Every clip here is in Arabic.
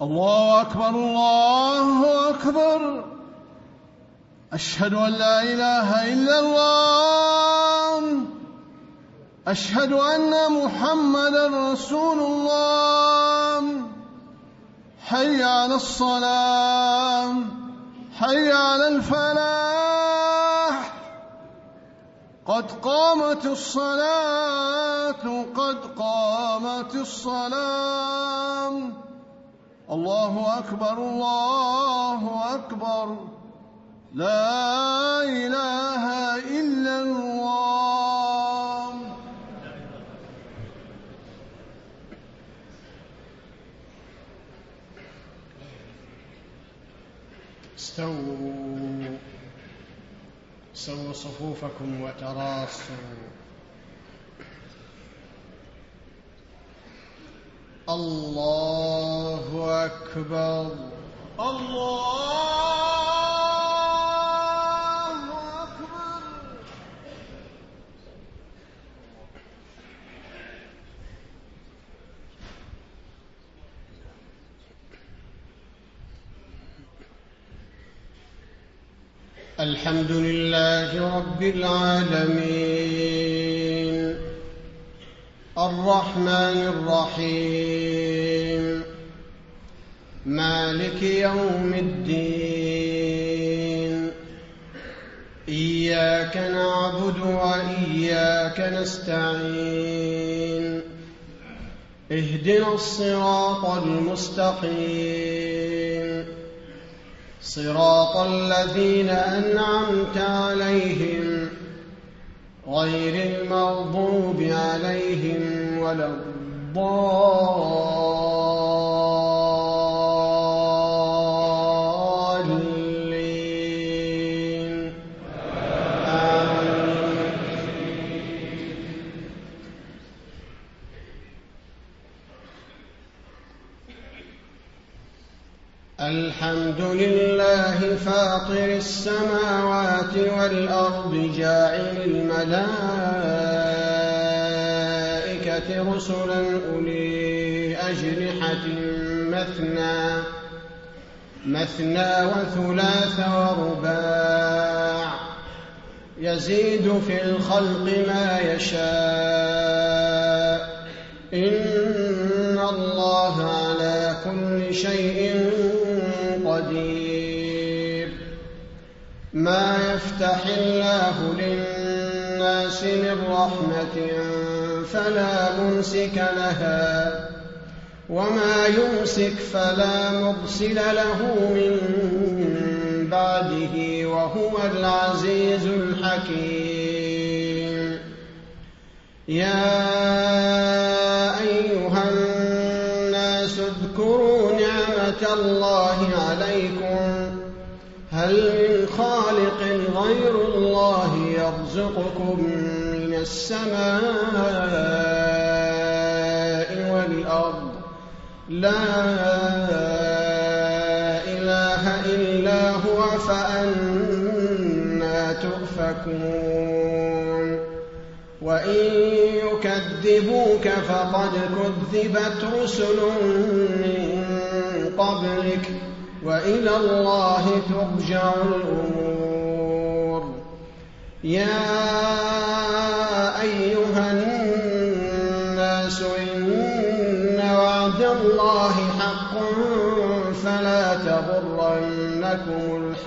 الله أكبر الله أكبر. أشهد أن لا إله إلا الله. أشهد أن محمدًا رسول الله. حي على الصلاة، حي على الفلاح، قد قامت الصلاة، قد قامت الصلاة. الله أكبر الله أكبر. لا إله إلا الله. استووا صفوفكم وتراصوا. الله أكبر الله أكبر. الحمد لله رب العالمين، الرحمن الرحيم، مالك يوم الدين. إياك نعبد وإياك نستعين. اهدنا الصراط المستقيم، صراط الذين أنعمت عليهم غير المغضوب عليهم ولا الضالين. آمين. الحمد لله فاطر السماوات والأرض، جاعل الملائكة رسلا أولي أجنحة مثنى وثلاث ورباع، يزيد في الخلق ما يشاء، إن الله على كل شيء قدير. ما يفتح الله للناس من رحمة فلا ممسك لها، وما يمسك فلا مرسل له من بعده، وهو العزيز الحكيم. يا أيها الناس اذكروا نعمة الله عليكم، هل من خالق غير الله يرزقكم من السماء والأرض؟ لا إله إلا هو، فأنى تؤفكون؟ وإن يكذبوك فقد كذبت رسل من قبلك، وإلى الله ترجع الأمور. يا أيها الناس إن وعد الله حق، فلا تغرنكم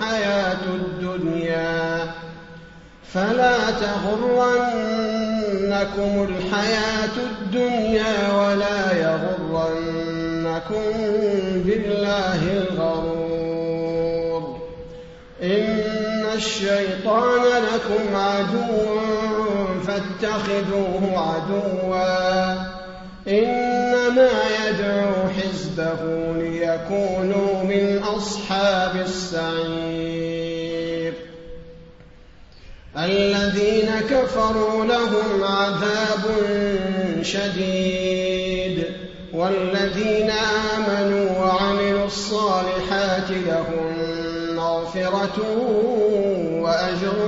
الحياة الدنيا ولا يغرنكم بالله الغرور. إن الشيطان لكم عدو فاتخذوه عدوا، إنما يدعو حزبه ليكونوا من أصحاب السعير. الذين كفروا لهم عذاب شديد، والذين آمنوا وعملوا الصالحات لهم مغفرة وأجر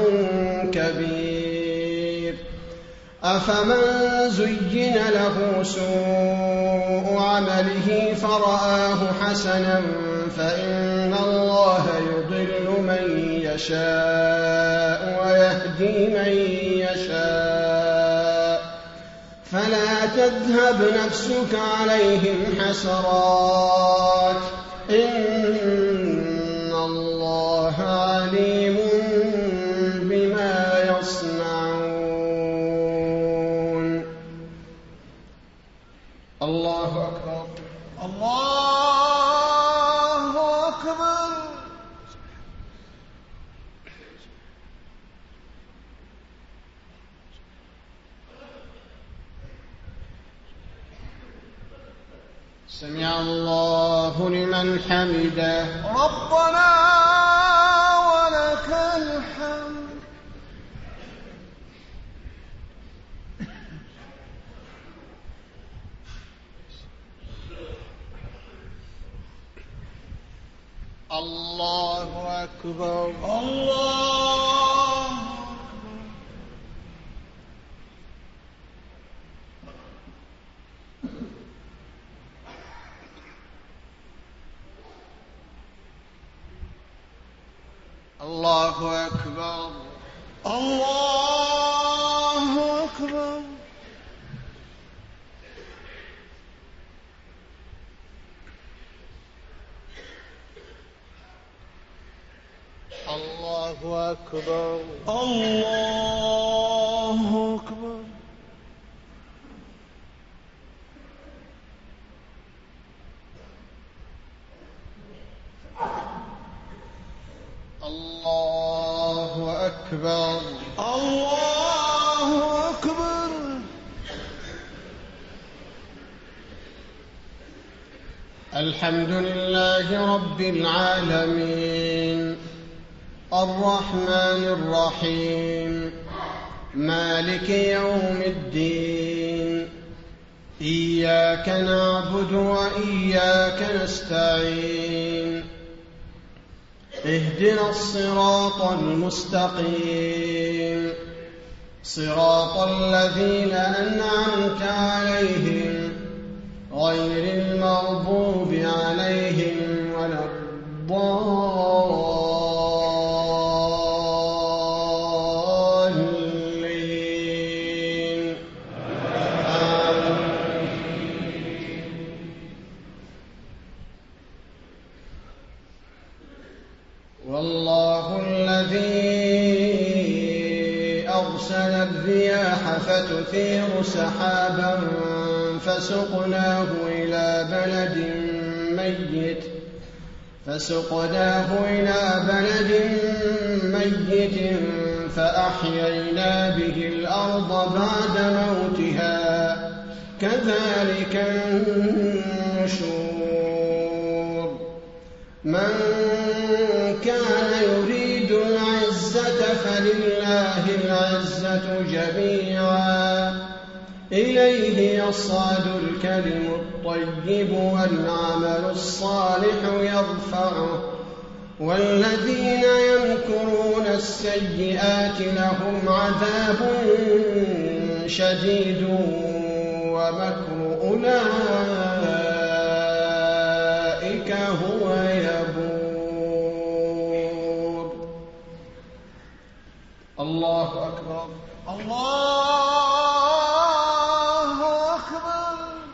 كبير. أفمن زين له سوء سوء عمله فرآه حسنا فإن الله يضل من يشاء ويهدي من يشاء فلا تذهب نفسك عليهم حسرات إن الله عليم بما يصنعون. الله أكبر. الله أكبر. سمع الله لمن حمده. ربنا ولك الحمد. الله أكبر. الله الله أكبر. الله أكبر. الله أكبر. الله أكبر. الله أكبر. الله أكبر. الحمد لله رب العالمين الرحمن الرحيم مالك يوم الدين إياك نعبد وإياك نستعين اهدنا الصراط المستقيم صراط الذين أنعمت عليهم غير المغضوب عليهم ولا الضالين. والله الذي أرسل الرياح فتثير سحابا فسقناه إلى بلد ميت فأحيينا به الأرض بعد موتها كذلك النشور. من كان يريد العزة فلله العزة جميعا إليه يصعد الكلم الطيب والعمل الصالح يرفعه والذين يمكرون السيئات لهم عذاب شديد ومكر أولئك هو يبور. الله أكبر. الله أكبر.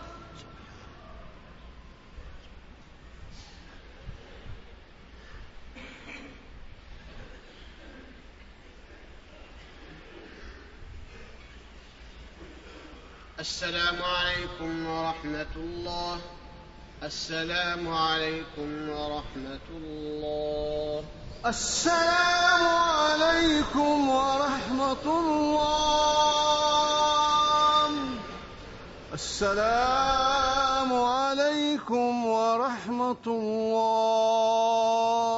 السلام عليكم ورحمة الله. السلام عليكم ورحمة الله. السلام عليكم ورحمة الله. السلام عليكم ورحمة الله.